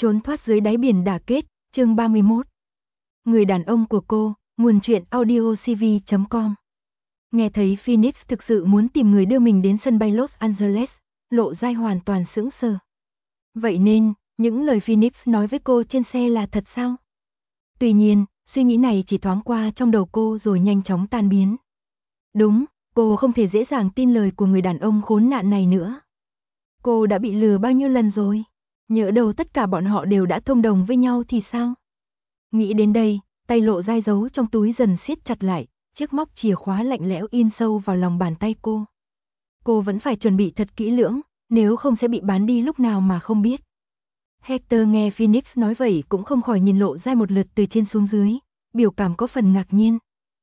Trốn thoát dưới đáy biển đả kết, chương 31. Người đàn ông của cô, nguồn truyện audiocv.com. Nghe thấy Phoenix thực sự muốn tìm người đưa mình đến sân bay Los Angeles, Lộ Giai hoàn toàn sững sờ. Vậy nên, những lời Phoenix nói với cô trên xe là thật sao? Tuy nhiên, suy nghĩ này chỉ thoáng qua trong đầu cô rồi nhanh chóng tan biến. Đúng, cô không thể dễ dàng tin lời của người đàn ông khốn nạn này nữa. Cô đã bị lừa bao nhiêu lần rồi? Nhỡ đâu tất cả bọn họ đều đã thông đồng với nhau thì sao? Nghĩ đến đây, tay Lộ Giai giấu trong túi dần siết chặt lại, chiếc móc chìa khóa lạnh lẽo in sâu vào lòng bàn tay cô. Cô vẫn phải chuẩn bị thật kỹ lưỡng, nếu không sẽ bị bán đi lúc nào mà không biết. Hector nghe Phoenix nói vậy cũng không khỏi nhìn Lộ Giai một lượt từ trên xuống dưới, biểu cảm có phần ngạc nhiên.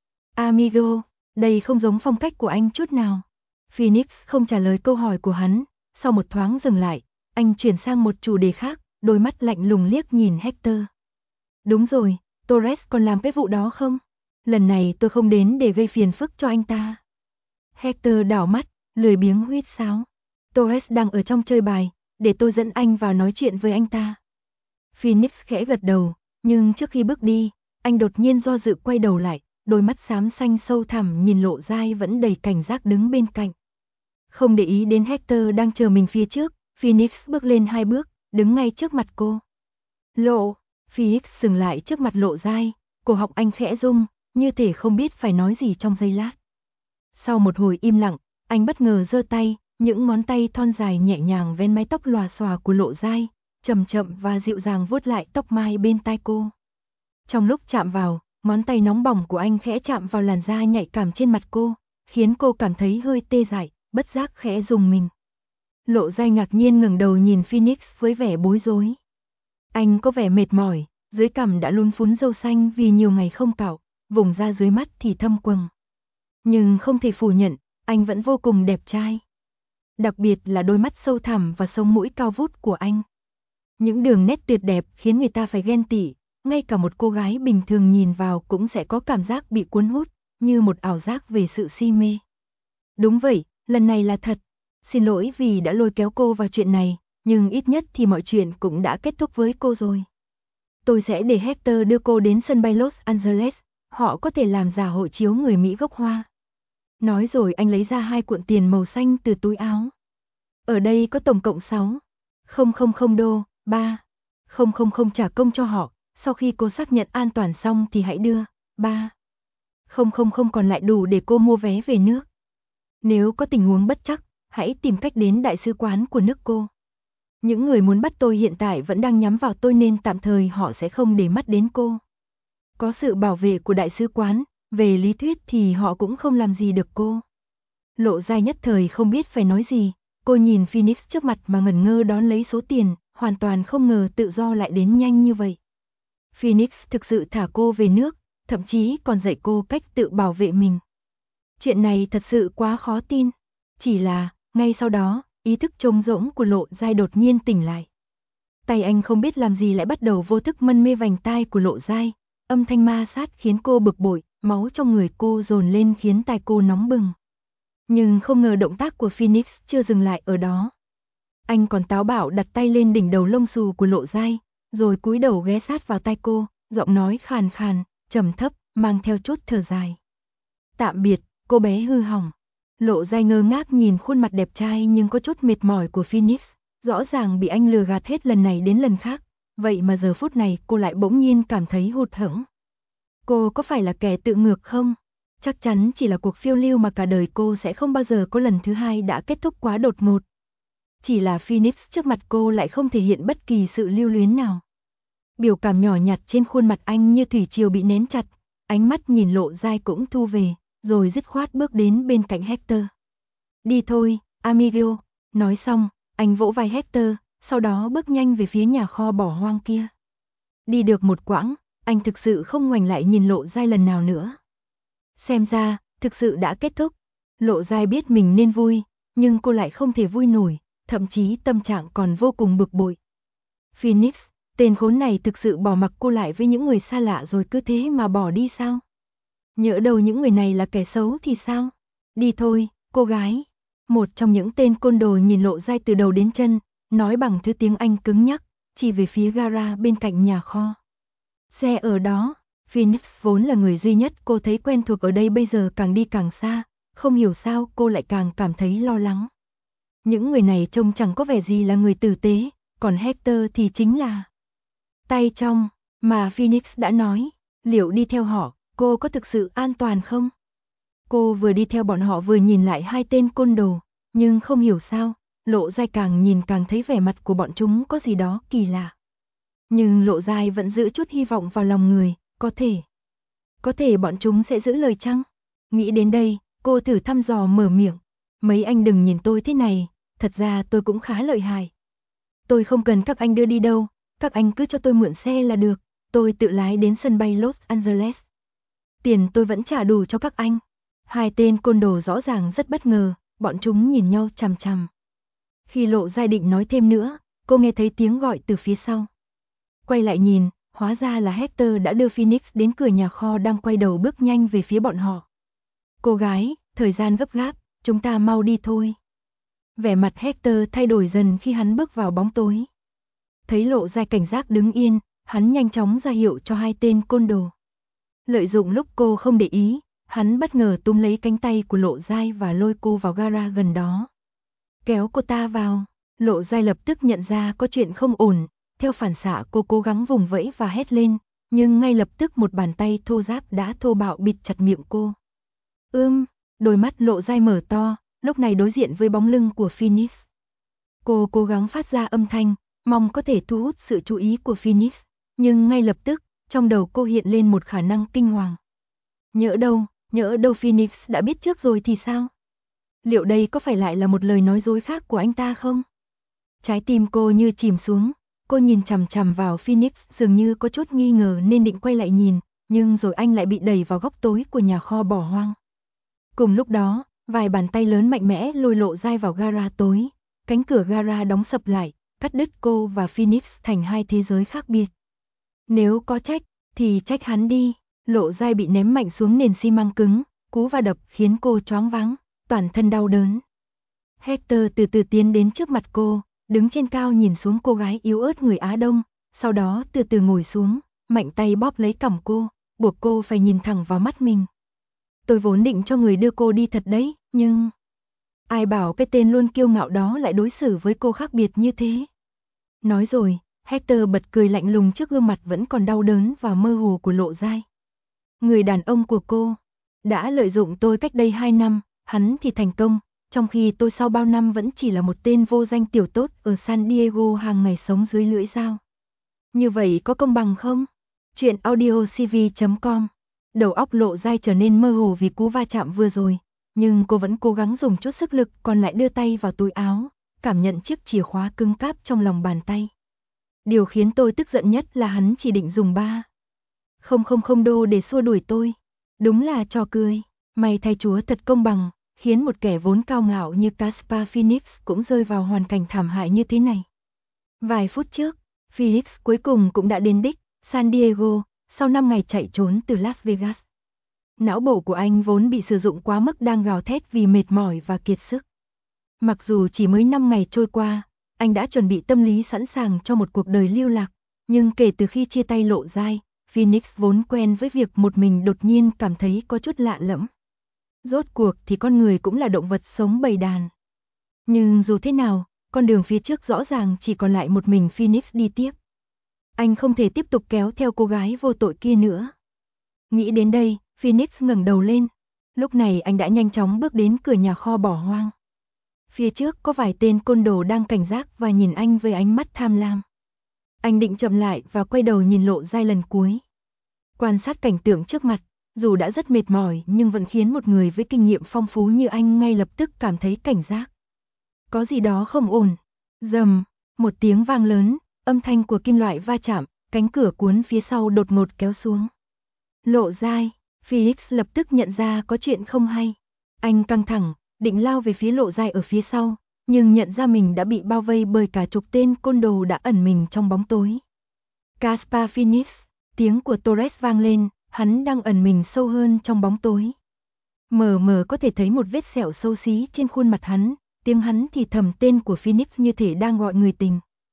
Amigo, đây không giống phong cách của anh chút nào. Phoenix không trả lời câu hỏi của hắn, sau một thoáng dừng lại, anh chuyển sang một chủ đề khác, đôi mắt lạnh lùng liếc nhìn Hector. Đúng rồi, Torres còn làm cái vụ đó không? Lần này tôi không đến để gây phiền phức cho anh ta. Hector đảo mắt, lười biếng huýt sáo. Torres đang ở trong chơi bài, để tôi dẫn anh vào nói chuyện với anh ta. Phoenix khẽ gật đầu, nhưng trước khi bước đi, anh đột nhiên do dự quay đầu lại, đôi mắt xám xanh sâu thẳm nhìn Lộ Giai vẫn đầy cảnh giác đứng bên cạnh. Không để ý đến Hector đang chờ mình phía trước, Phoenix bước lên 2 bước, đứng ngay trước mặt cô. Lộ, Phoenix dừng lại trước mặt Lộ Giai, cổ họng anh khẽ rung, như thể không biết phải nói gì trong giây lát. Sau một hồi im lặng, anh bất ngờ giơ tay, những ngón tay thon dài nhẹ nhàng ven mái tóc lòa xòa của Lộ Giai, chậm chậm và dịu dàng vuốt lại tóc mai bên tai cô. Trong lúc chạm vào, ngón tay nóng bỏng của anh khẽ chạm vào làn da nhạy cảm trên mặt cô, khiến cô cảm thấy hơi tê dại, bất giác khẽ rùng mình. Lộ Giai ngạc nhiên ngẩng đầu nhìn Phoenix với vẻ bối rối. Anh có vẻ mệt mỏi, dưới cằm đã lún phún râu xanh vì nhiều ngày không cạo, vùng da dưới mắt thì thâm quầng. Nhưng không thể phủ nhận, anh vẫn vô cùng đẹp trai. Đặc biệt là đôi mắt sâu thẳm và sống mũi cao vút của anh. Những đường nét tuyệt đẹp khiến người ta phải ghen tị, ngay cả một cô gái bình thường nhìn vào cũng sẽ có cảm giác bị cuốn hút, như một ảo giác về sự si mê. Đúng vậy, lần này là thật. Xin lỗi vì đã lôi kéo cô vào chuyện này, nhưng ít nhất thì mọi chuyện cũng đã kết thúc với cô rồi. Tôi sẽ để Hector đưa cô đến sân bay Los Angeles, họ có thể làm giả hộ chiếu người Mỹ gốc Hoa. Nói rồi anh lấy ra 2 cuộn tiền màu xanh từ túi áo. Ở đây có tổng cộng 6,000 đô, 3,000 trả công cho họ, sau khi cô xác nhận an toàn xong thì hãy đưa 3,000 còn lại đủ để cô mua vé về nước. Nếu có tình huống bất trắc, hãy tìm cách đến đại sứ quán của nước cô. Những người muốn bắt tôi hiện tại vẫn đang nhắm vào tôi nên tạm thời họ sẽ không để mắt đến cô. Có sự bảo vệ của đại sứ quán, về lý thuyết thì họ cũng không làm gì được cô. Lộ Giai nhất thời không biết phải nói gì, cô nhìn Phoenix trước mặt mà ngẩn ngơ đón lấy số tiền, hoàn toàn không ngờ tự do lại đến nhanh như vậy. Phoenix thực sự thả cô về nước, thậm chí còn dạy cô cách tự bảo vệ mình. Chuyện này thật sự quá khó tin. Chỉ là, ngay sau đó, ý thức trống rỗng của Lộ Giai đột nhiên tỉnh lại. Tay anh không biết làm gì lại bắt đầu vô thức mân mê vành tai của Lộ Giai, âm thanh ma sát khiến cô bực bội, máu trong người cô dồn lên khiến tai cô nóng bừng. Nhưng không ngờ động tác của Phoenix chưa dừng lại ở đó. Anh còn táo bạo đặt tay lên đỉnh đầu lông xù của Lộ Giai, rồi cúi đầu ghé sát vào tai cô, giọng nói khàn khàn, trầm thấp, mang theo chút thở dài. Tạm biệt, cô bé hư hỏng. Lộ Giai ngơ ngác nhìn khuôn mặt đẹp trai nhưng có chút mệt mỏi của Phoenix, rõ ràng bị anh lừa gạt hết lần này đến lần khác, vậy mà giờ phút này cô lại bỗng nhiên cảm thấy hụt hẫng. Cô có phải là kẻ tự ngược không? Chắc chắn chỉ là cuộc phiêu lưu mà cả đời cô sẽ không bao giờ có lần thứ hai đã kết thúc quá đột ngột. Chỉ là Phoenix trước mặt cô lại không thể hiện bất kỳ sự lưu luyến nào. Biểu cảm nhỏ nhặt trên khuôn mặt anh như thủy triều bị nén chặt, ánh mắt nhìn Lộ Giai cũng thu về, rồi dứt khoát bước đến bên cạnh Hector. Đi thôi, amigo. Nói xong, anh vỗ vai Hector, sau đó bước nhanh về phía nhà kho bỏ hoang kia. Đi được một quãng, anh thực sự không ngoảnh lại nhìn Lộ Giai lần nào nữa. Xem ra, thực sự đã kết thúc. Lộ Giai biết mình nên vui, nhưng cô lại không thể vui nổi, thậm chí tâm trạng còn vô cùng bực bội. Phoenix, tên khốn này thực sự bỏ mặc cô lại với những người xa lạ rồi cứ thế mà bỏ đi sao? Nhỡ đâu những người này là kẻ xấu thì sao? Đi thôi, cô gái. Một trong những tên côn đồ nhìn Lộ Giai từ đầu đến chân, nói bằng thứ tiếng Anh cứng nhắc, chỉ về phía gara bên cạnh nhà kho. Xe ở đó, Phoenix vốn là người duy nhất cô thấy quen thuộc ở đây bây giờ càng đi càng xa, không hiểu sao cô lại càng cảm thấy lo lắng. Những người này trông chẳng có vẻ gì là người tử tế, còn Hector thì chính là tay trong, mà Phoenix đã nói, liệu đi theo họ, cô có thực sự an toàn không? Cô vừa đi theo bọn họ vừa nhìn lại hai tên côn đồ, nhưng không hiểu sao, Lộ Giai càng nhìn càng thấy vẻ mặt của bọn chúng có gì đó kỳ lạ. Nhưng Lộ Giai vẫn giữ chút hy vọng vào lòng người, có thể bọn chúng sẽ giữ lời chăng? Nghĩ đến đây, cô thử thăm dò mở miệng, mấy anh đừng nhìn tôi thế này, thật ra tôi cũng khá lợi hại. Tôi không cần các anh đưa đi đâu, các anh cứ cho tôi mượn xe là được, tôi tự lái đến sân bay Los Angeles. Tiền tôi vẫn trả đủ cho các anh. Hai tên côn đồ rõ ràng rất bất ngờ, bọn chúng nhìn nhau chằm chằm. Khi Lộ Giai định nói thêm nữa, cô nghe thấy tiếng gọi từ phía sau. Quay lại nhìn, hóa ra là Hector đã đưa Phoenix đến cửa nhà kho đang quay đầu bước nhanh về phía bọn họ. Cô gái, thời gian gấp gáp, chúng ta mau đi thôi. Vẻ mặt Hector thay đổi dần khi hắn bước vào bóng tối. Thấy Lộ Giai cảnh giác đứng yên, hắn nhanh chóng ra hiệu cho hai tên côn đồ. Lợi dụng lúc cô không để ý, hắn bất ngờ túm lấy cánh tay của Lộ Giai và lôi cô vào gara gần đó. Kéo cô ta vào, Lộ Giai lập tức nhận ra có chuyện không ổn, theo phản xạ cô cố gắng vùng vẫy và hét lên, nhưng ngay lập tức một bàn tay thô ráp đã thô bạo bịt chặt miệng cô. Đôi mắt Lộ Giai mở to, lúc này đối diện với bóng lưng của Phoenix. Cô cố gắng phát ra âm thanh, mong có thể thu hút sự chú ý của Phoenix, nhưng ngay lập tức, trong đầu cô hiện lên một khả năng kinh hoàng. Nhỡ đâu Phoenix đã biết trước rồi thì sao? Liệu đây có phải lại là một lời nói dối khác của anh ta không? Trái tim cô như chìm xuống, cô nhìn chằm chằm vào Phoenix dường như có chút nghi ngờ nên định quay lại nhìn, nhưng rồi anh lại bị đẩy vào góc tối của nhà kho bỏ hoang. Cùng lúc đó, vài bàn tay lớn mạnh mẽ lôi Lộ Giai vào gara tối, cánh cửa gara đóng sập lại, cắt đứt cô và Phoenix thành hai thế giới khác biệt. Nếu có trách, thì trách hắn đi. Lộ Giai bị ném mạnh xuống nền xi măng cứng, cú va đập khiến cô choáng váng, toàn thân đau đớn. Hector từ từ tiến đến trước mặt cô, đứng trên cao nhìn xuống cô gái yếu ớt người Á Đông, sau đó từ từ ngồi xuống, mạnh tay bóp lấy cằm cô, buộc cô phải nhìn thẳng vào mắt mình. Tôi vốn định cho người đưa cô đi thật đấy, nhưng ai bảo cái tên luôn kiêu ngạo đó lại đối xử với cô khác biệt như thế. Nói rồi, Hector bật cười lạnh lùng trước gương mặt vẫn còn đau đớn và mơ hồ của Lộ Giai. Người đàn ông của cô đã lợi dụng tôi cách đây 2 năm, hắn thì thành công, trong khi tôi sau bao năm vẫn chỉ là một tên vô danh tiểu tốt ở San Diego hàng ngày sống dưới lưỡi dao. Như vậy có công bằng không? Chuyện audiocv.com. Đầu óc Lộ Giai trở nên mơ hồ vì cú va chạm vừa rồi, nhưng cô vẫn cố gắng dùng chút sức lực còn lại đưa tay vào túi áo, cảm nhận chiếc chìa khóa cứng cáp trong lòng bàn tay. Điều khiến tôi tức giận nhất là hắn chỉ định dùng 3,000 đô để xua đuổi tôi. Đúng là trò cười. May thay Chúa thật công bằng, khiến một kẻ vốn cao ngạo như Caspar Phoenix cũng rơi vào hoàn cảnh thảm hại như thế này. Vài phút trước, Phoenix cuối cùng cũng đã đến đích, San Diego, sau 5 ngày chạy trốn từ Las Vegas. Não bộ của anh vốn bị sử dụng quá mức đang gào thét vì mệt mỏi và kiệt sức. Mặc dù chỉ mới 5 ngày trôi qua, anh đã chuẩn bị tâm lý sẵn sàng cho một cuộc đời lưu lạc, nhưng kể từ khi chia tay Lộ Giai, Phoenix vốn quen với việc một mình đột nhiên cảm thấy có chút lạ lẫm. Rốt cuộc thì con người cũng là động vật sống bầy đàn. Nhưng dù thế nào, con đường phía trước rõ ràng chỉ còn lại một mình Phoenix đi tiếp. Anh không thể tiếp tục kéo theo cô gái vô tội kia nữa. Nghĩ đến đây, Phoenix ngẩng đầu lên. Lúc này anh đã nhanh chóng bước đến cửa nhà kho bỏ hoang. Phía trước có vài tên côn đồ đang cảnh giác và nhìn anh với ánh mắt tham lam. Anh định chậm lại và quay đầu nhìn Lộ Giai lần cuối. Quan sát cảnh tượng trước mặt, dù đã rất mệt mỏi nhưng vẫn khiến một người với kinh nghiệm phong phú như anh ngay lập tức cảm thấy cảnh giác. Có gì đó không ổn. Rầm, một tiếng vang lớn, âm thanh của kim loại va chạm, cánh cửa cuốn phía sau đột ngột kéo xuống. Lộ Giai, Felix lập tức nhận ra có chuyện không hay. Anh căng thẳng, định lao về phía Lộ Giai ở phía sau, nhưng nhận ra mình đã bị bao vây bởi cả chục tên côn đồ đã ẩn mình trong bóng tối. Caspar Phoenix, tiếng của Torres vang lên, hắn đang ẩn mình sâu hơn trong bóng tối. Mờ mờ có thể thấy một vết sẹo xấu xí trên khuôn mặt hắn, tiếng hắn thì thầm tên của Phoenix như thể đang gọi người tình.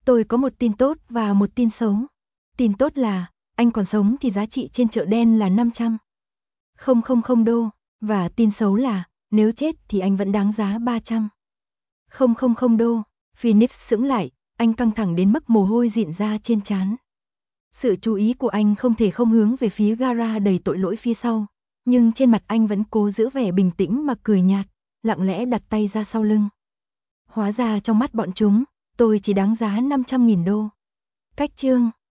Tôi có một tin tốt và một tin xấu. Tin tốt là, anh còn sống thì giá trị trên chợ đen là 500.000 đô, và tin xấu là, nếu chết thì anh vẫn đáng giá 300.000 đô. Phoenix sững lại, anh căng thẳng đến mức mồ hôi rịn ra trên trán. Sự chú ý của anh không thể không hướng về phía gara đầy tội lỗi phía sau, nhưng trên mặt anh vẫn cố giữ vẻ bình tĩnh mà cười nhạt, lặng lẽ đặt tay ra sau lưng. Hóa ra trong mắt bọn chúng, tôi chỉ đáng giá 500.000 đô. Cách chương